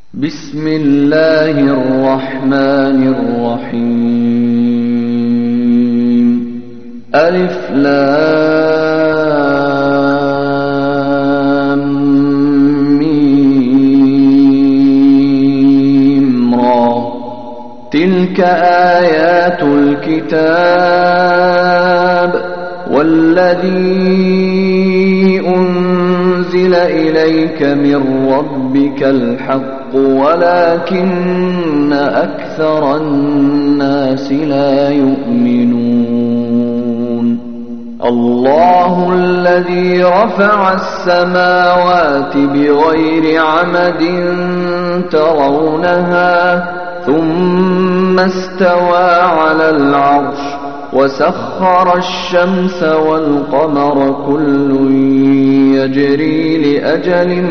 بسم الله الرحمن الرحيم ألف لام ميم را تلك آيات الكتاب والذي أنزل إليك من ربك الحق ولكن أكثر الناس لا يؤمنون الله الذي رفع السماوات بغير عمد ترونها ثم استوى على العرش وسخر الشمس والقمر كل يجري لأجل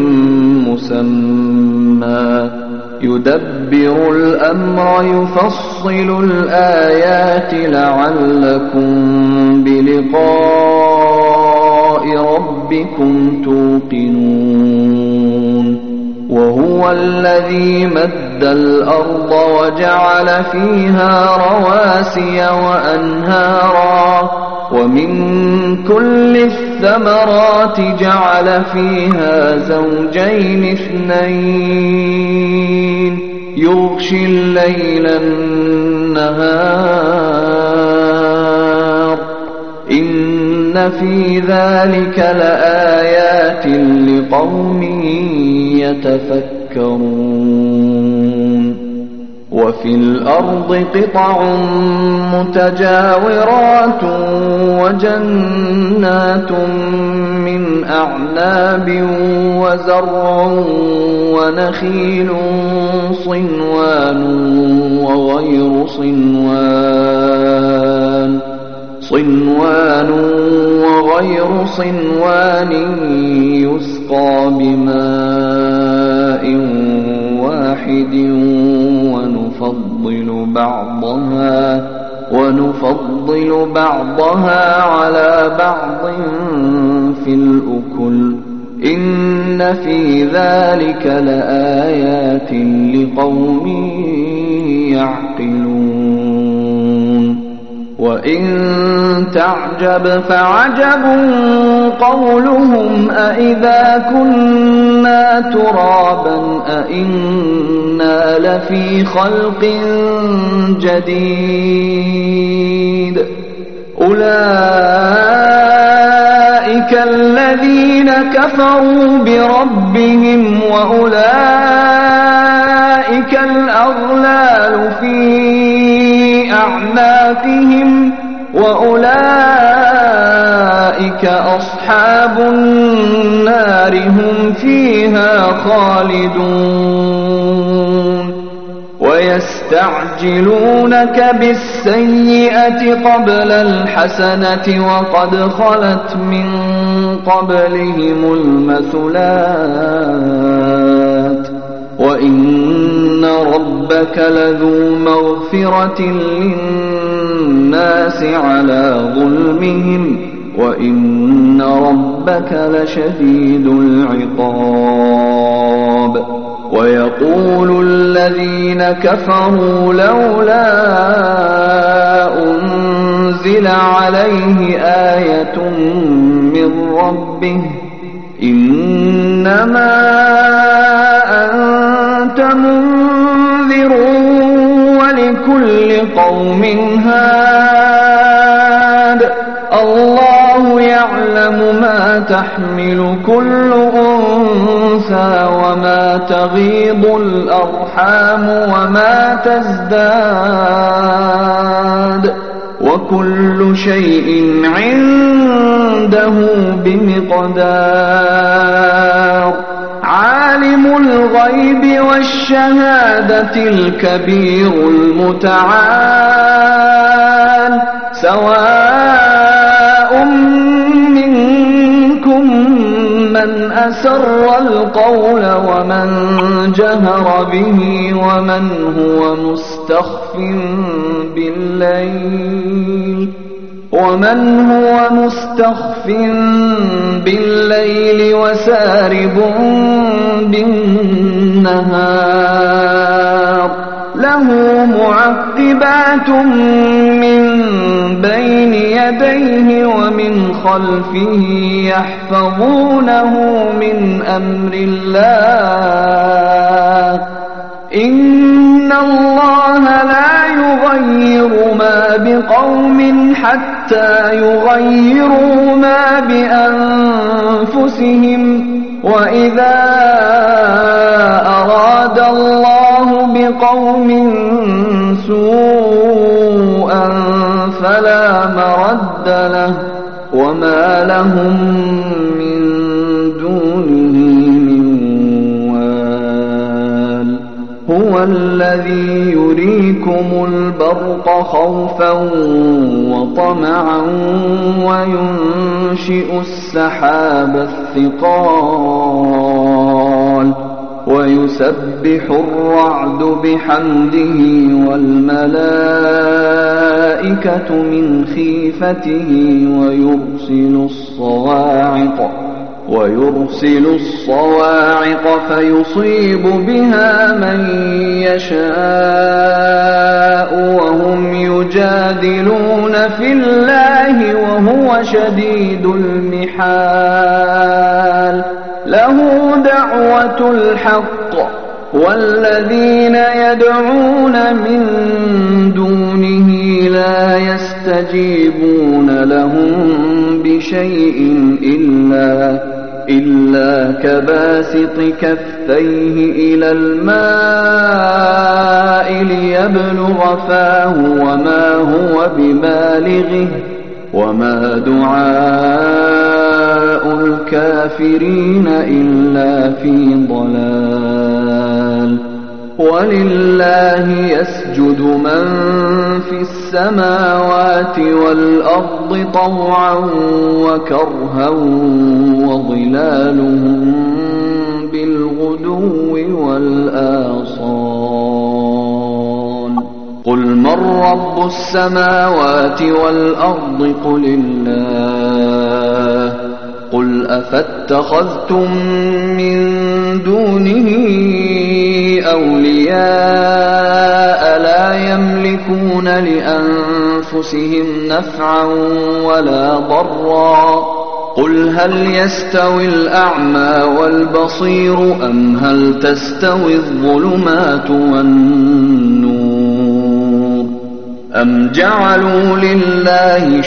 مسمى يدبر الأمر يفصل الآيات لعلكم بلقاء ربكم توقنون وهو الذي مد الأرض وجعل فيها رواسي وأنهارا ومن كل الثمرات جعل فيها زوجين اثنين يغشي الليل النهار إن في ذلك لآيات لقوم يتفكرون وفي الأرض قطع متجاورات وجنات من أعناب وزرع ونخيل صنوان وغير صنوان يسقى بماء واحد ونفضل بعضها على بعض في الأكل إن في ذلك لآيات لقوم يعقلون وإن تعجب فعجب قولهم أإذا كنا ترابا أإنا لفي خلق جديد أولئك الذين كفروا بربهم وأولئك الأغلال في أعناقهم وأولئك أصحاب النار هم فيها خالدون ويستعجلونك بالسيئة قبل الحسنة وقد خلت من قبلهم المثلات وإن ربك لذو مغفرة للناس على ظلمهم وإن ربك لشديد العقاب ويقول الذين كفروا لولا أنزل عليه آية من ربه إنما أنت منذر ولكل قوم هاد الله يعلم ما تحمل كل أنثى وما تغيض الأرحام وما تزداد وكل شيء عنده بمقدار عالم الغيب والشهادة الكبير المتعال سواء منكم من أسر القول ومن جهر به ومن هو مستخف بالليل ومن هو مستخف بالليل وسارب بالنهار له معقبات من بين يديه ومن خلفه يحفظونه من أمر الله إن الله لا يغير ما بقوم حتى يغيروا ما بأنفسهم وإذا أراد الله بقوم سوءا فلا مرد له وما لهم من دونه من وال هو الذي يريكم البرق خوفا وطمعا وينشئ السحاب الثقال ويسبح الرعد بحمده والملائكة من خيفته ويرسل الصواعق فيصيب بها من يشاء وهم يجادلون في الله وهو شديد المحال له دعوة الحق والذين يدعون من دونه لا يستجيبون لهم بشيء إلا كباسط كفيه إلى الماء ليبلغ فاه وما هو ببالغه وما دعاء الكافرين إلا في ضلال ولله يسجد من في السماوات والأرض طوعا وكرها وظلالهم بالغدو والآصال قل من رب السماوات والأرض قل الله قل أفاتخذتم من دونه أولياء لا يملكون لأنفسهم نفعا ولا ضرا قل هل يستوي الأعمى والبصير أم هل تستوي الظلمات والنور أم جعلوا لله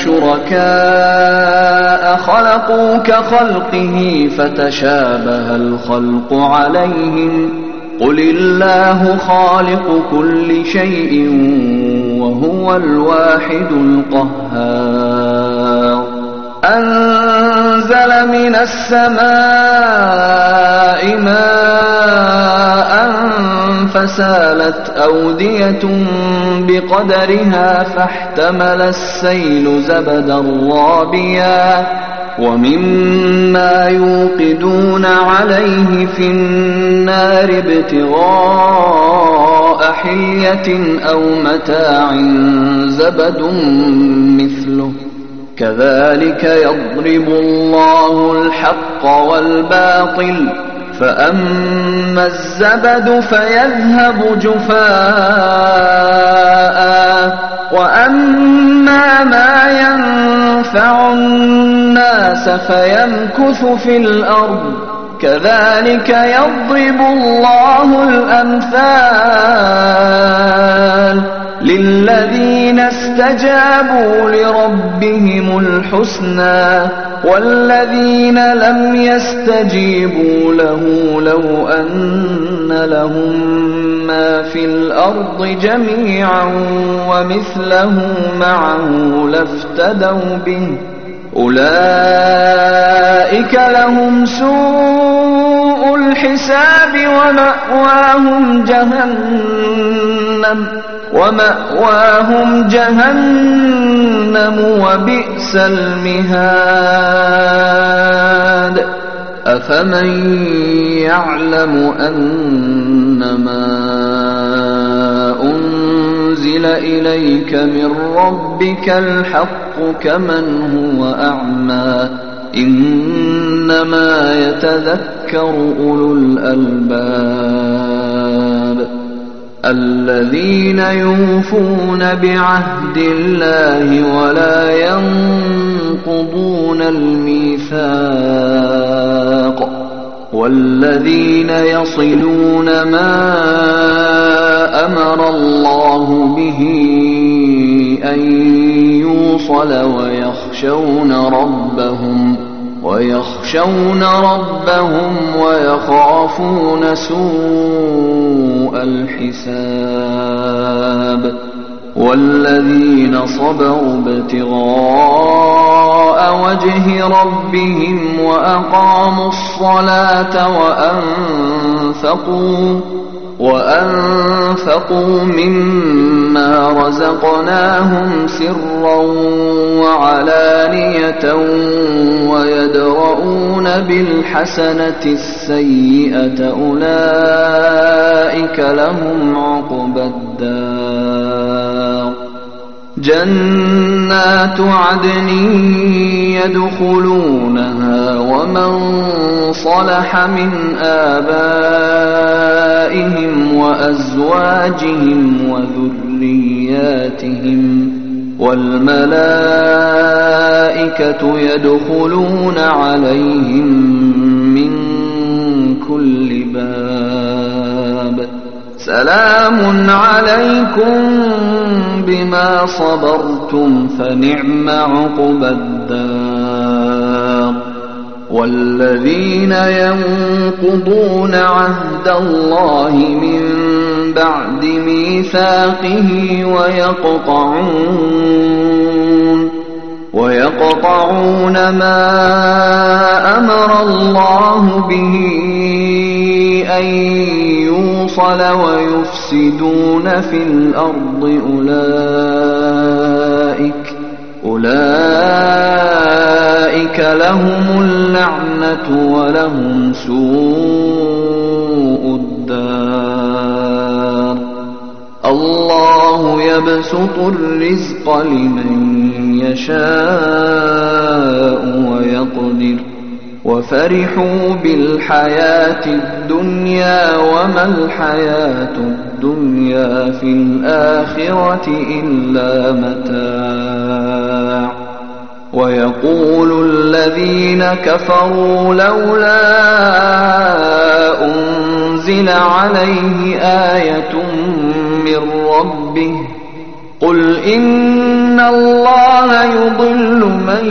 شركاء خلقوا كخلقه فتشابه الخلق عليهم قل الله خالق كل شيء وهو الواحد القهار أنزل من السماء ماء فسالت أودية بقدرها فاحتمل السيل زبدا رابيا ومما يوقدون عليه في النار ابتغاء حلية أو متاع زبد مثله كذلك يضرب الله الحق والباطل فأما الزبد فيذهب جفاء وأما ما ينفع الناس فيمكث في الأرض كذلك يضرب الله الأمثال للذين استجابوا لربهم الحسنى والذين لم يستجيبوا له لو أن لهم ما في الأرض جميعا ومثله معه لافتدوا به أولئك لهم سوء الحساب ومأواهم جهنم وبئس المهاد أفمن يعلم أنما أنزل أنزل إليك من ربك الحق كمن هو أعمى إنما يتذكر أولو الألباب الذين يوفون بعهد الله ولا ينقضون الميثاق والذين يصلون ما أمر الله به أن يوصل ويخشون ربهم ويخافون سوء الحساب والذين صبروا ابتغاء وجه ربهم وأقاموا الصلاة وأنفقوا مما رزقناهم سرا وعلانية ويدرؤون بالحسنة السيئة أولئك لهم عقبى الدار جنات عدن يدخلونها ومن صلح من آبائهم وأزواجهم وذرياتهم والملائكة يدخلون عليهم من كل باب سلام عليكم بما صبرتم فنعم عقبى الدار والذين ينقضون عهد الله من بعد ميثاقه ويقطعون ما أمر الله به أن يوصل ويفسدون في الأرض أولئك لهم اللعنة ولهم سوء الدار الله يبسط الرزق لمن يشاء ويقدر وفرحوا بالحياة الدنيا وما الحياة الدنيا في الآخرة إلا متاع ويقول الذين كفروا لولا أنزل عليه آية من ربه قل إن الله يضل من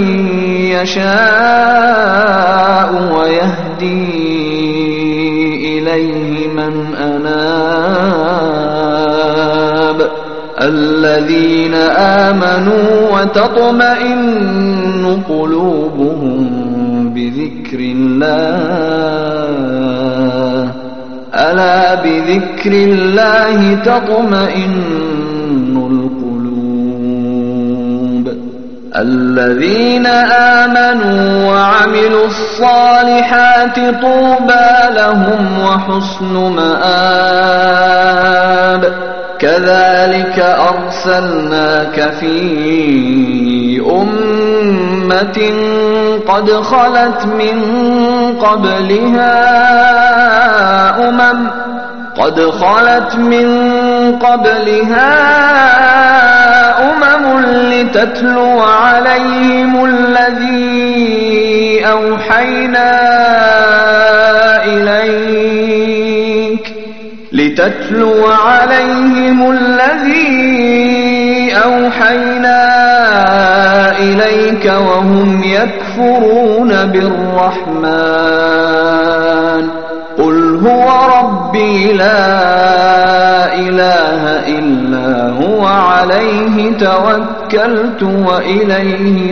يشاء ويهدي إليه من أناب الذين آمنوا وتطمئن قلوبهم بذكر الله ألا بذكر الله تطمئن القلوب الذين آمنوا وعملوا الصالحات طوبى لهم وحسن مآب كذلك أرسلناك في أمة قد خلت من قبلها أمم لتتلو عليهم الذي أوحينا إليك وهم يكفرون بالرحمن قل هو ربي لا إله إلا هو عليه توكلت وإليه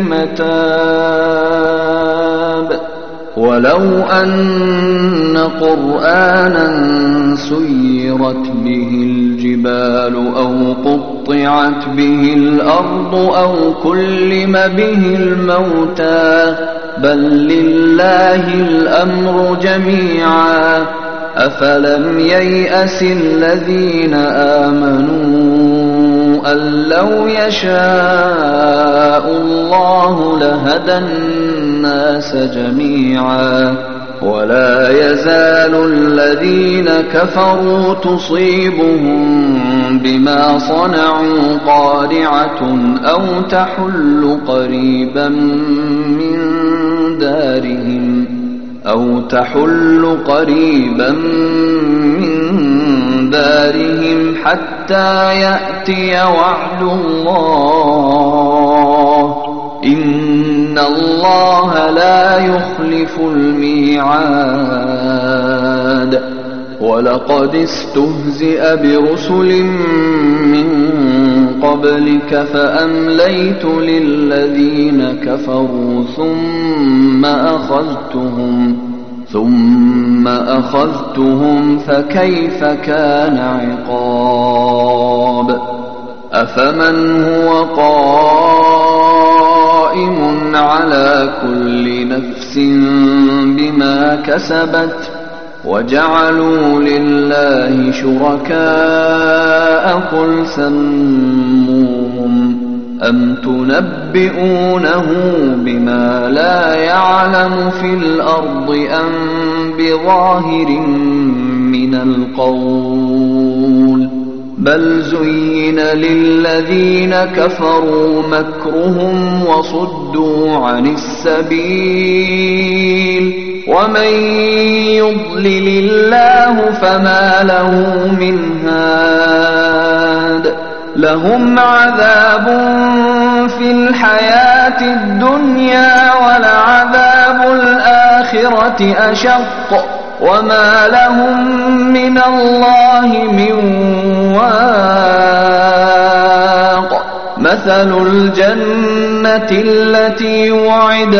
متاب ولو أن قرآنا سيرت به الجبال أو قطعت به الأرض أو كلم به الموتى بل لله الأمر جميعا أفلم ييأس الذين آمنوا أن لو يشاء الله لهدى الناس جميعا ولا يزال الذين كفروا تصيبهم بما صنعوا قارعة أو تحل قريبا من دارهم حتى يأتي وعد الله إن الله لا يخلف الميعاد ولقد استهزئ برسل من قبلك فأمليت للذين كفروا ثم أخذتهم فكيف كان عقاب أفمن هو قائم على كل نفس بما كسبت وجعلوا لله شركاء قل سموهم أم تنبئونه بما لا يعلم في الأرض أم بظاهر من القول بل زين للذين كفروا مكرهم وصدوا عن السبيل ومن يضلل الله فما له من هاد لهم عذاب في الحياة الدنيا ولعذاب الآخرة أشق وما لهم من الله من واق مثل الجنة التي وعد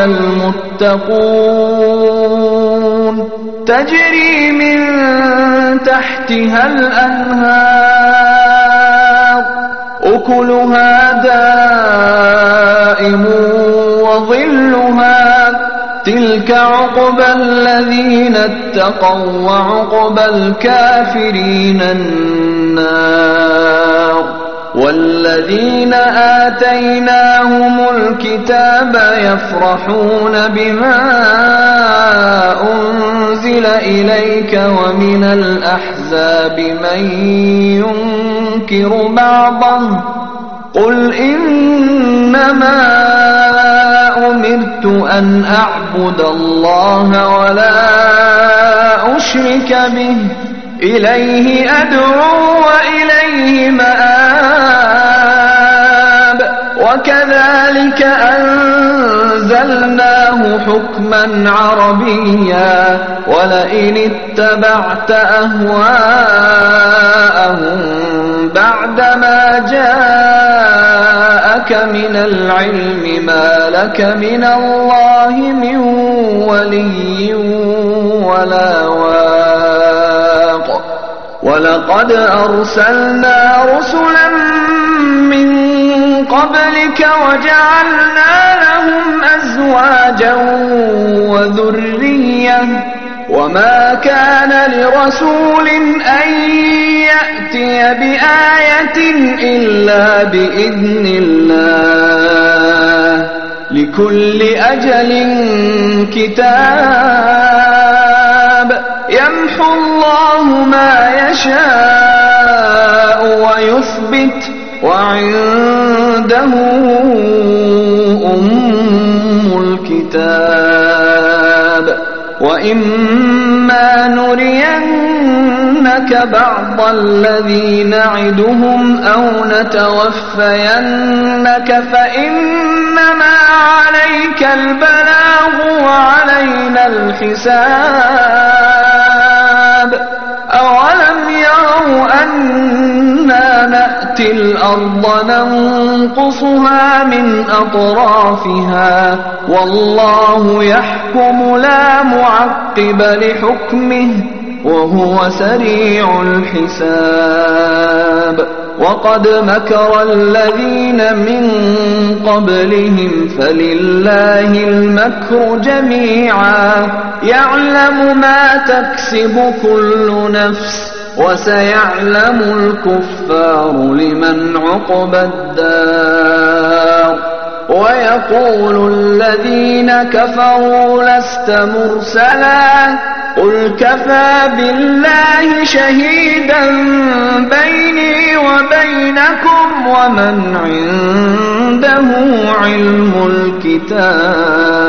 المتقون تجري من تحتها الأنهار أكلها دائم وظلها تلك عقبى الذين اتقوا وعقبى الكافرين النار والذين آتيناهم الكتاب يفرحون بما أنزل إليك ومن الأحزاب من ينكر بعضه قل إنما أمرت أن أعبد الله ولا أشرك به إليه أدعو وإليه مآب وكذلك أنزلناه حكما عربيا ولئن اتبعت أهواءهم بعدما جاءك من العلم ما لك من الله من ولي ولا واق ولقد أرسلنا رسلا من قبلك وجعلنا لهم أزواجا وذرية وما كان لرسول أن يأتي بآية إلا بإذن الله لكل أجل كتاب يمحو الله ما يشاء ويثبت وعنده أم الكتاب وإما نرينك بعض الذي نعدهم أو نتوفينك فإنما عليك البلاغ وعلينا الحساب أولم يروا أنا نأتي الأرض ننقصها من أطرافها والله يحكم لا معقب لحكمه وهو سريع الحساب وقد مكر الذين من قبلهم فلله المكر جميعا يعلم ما تكسب كل نفس وسيعلم الكفار لمن عقبى الدار ويقول الذين كفروا لست مرسلا قل كفى بالله شهيدا بيني وبينكم ومن عنده علم الكتاب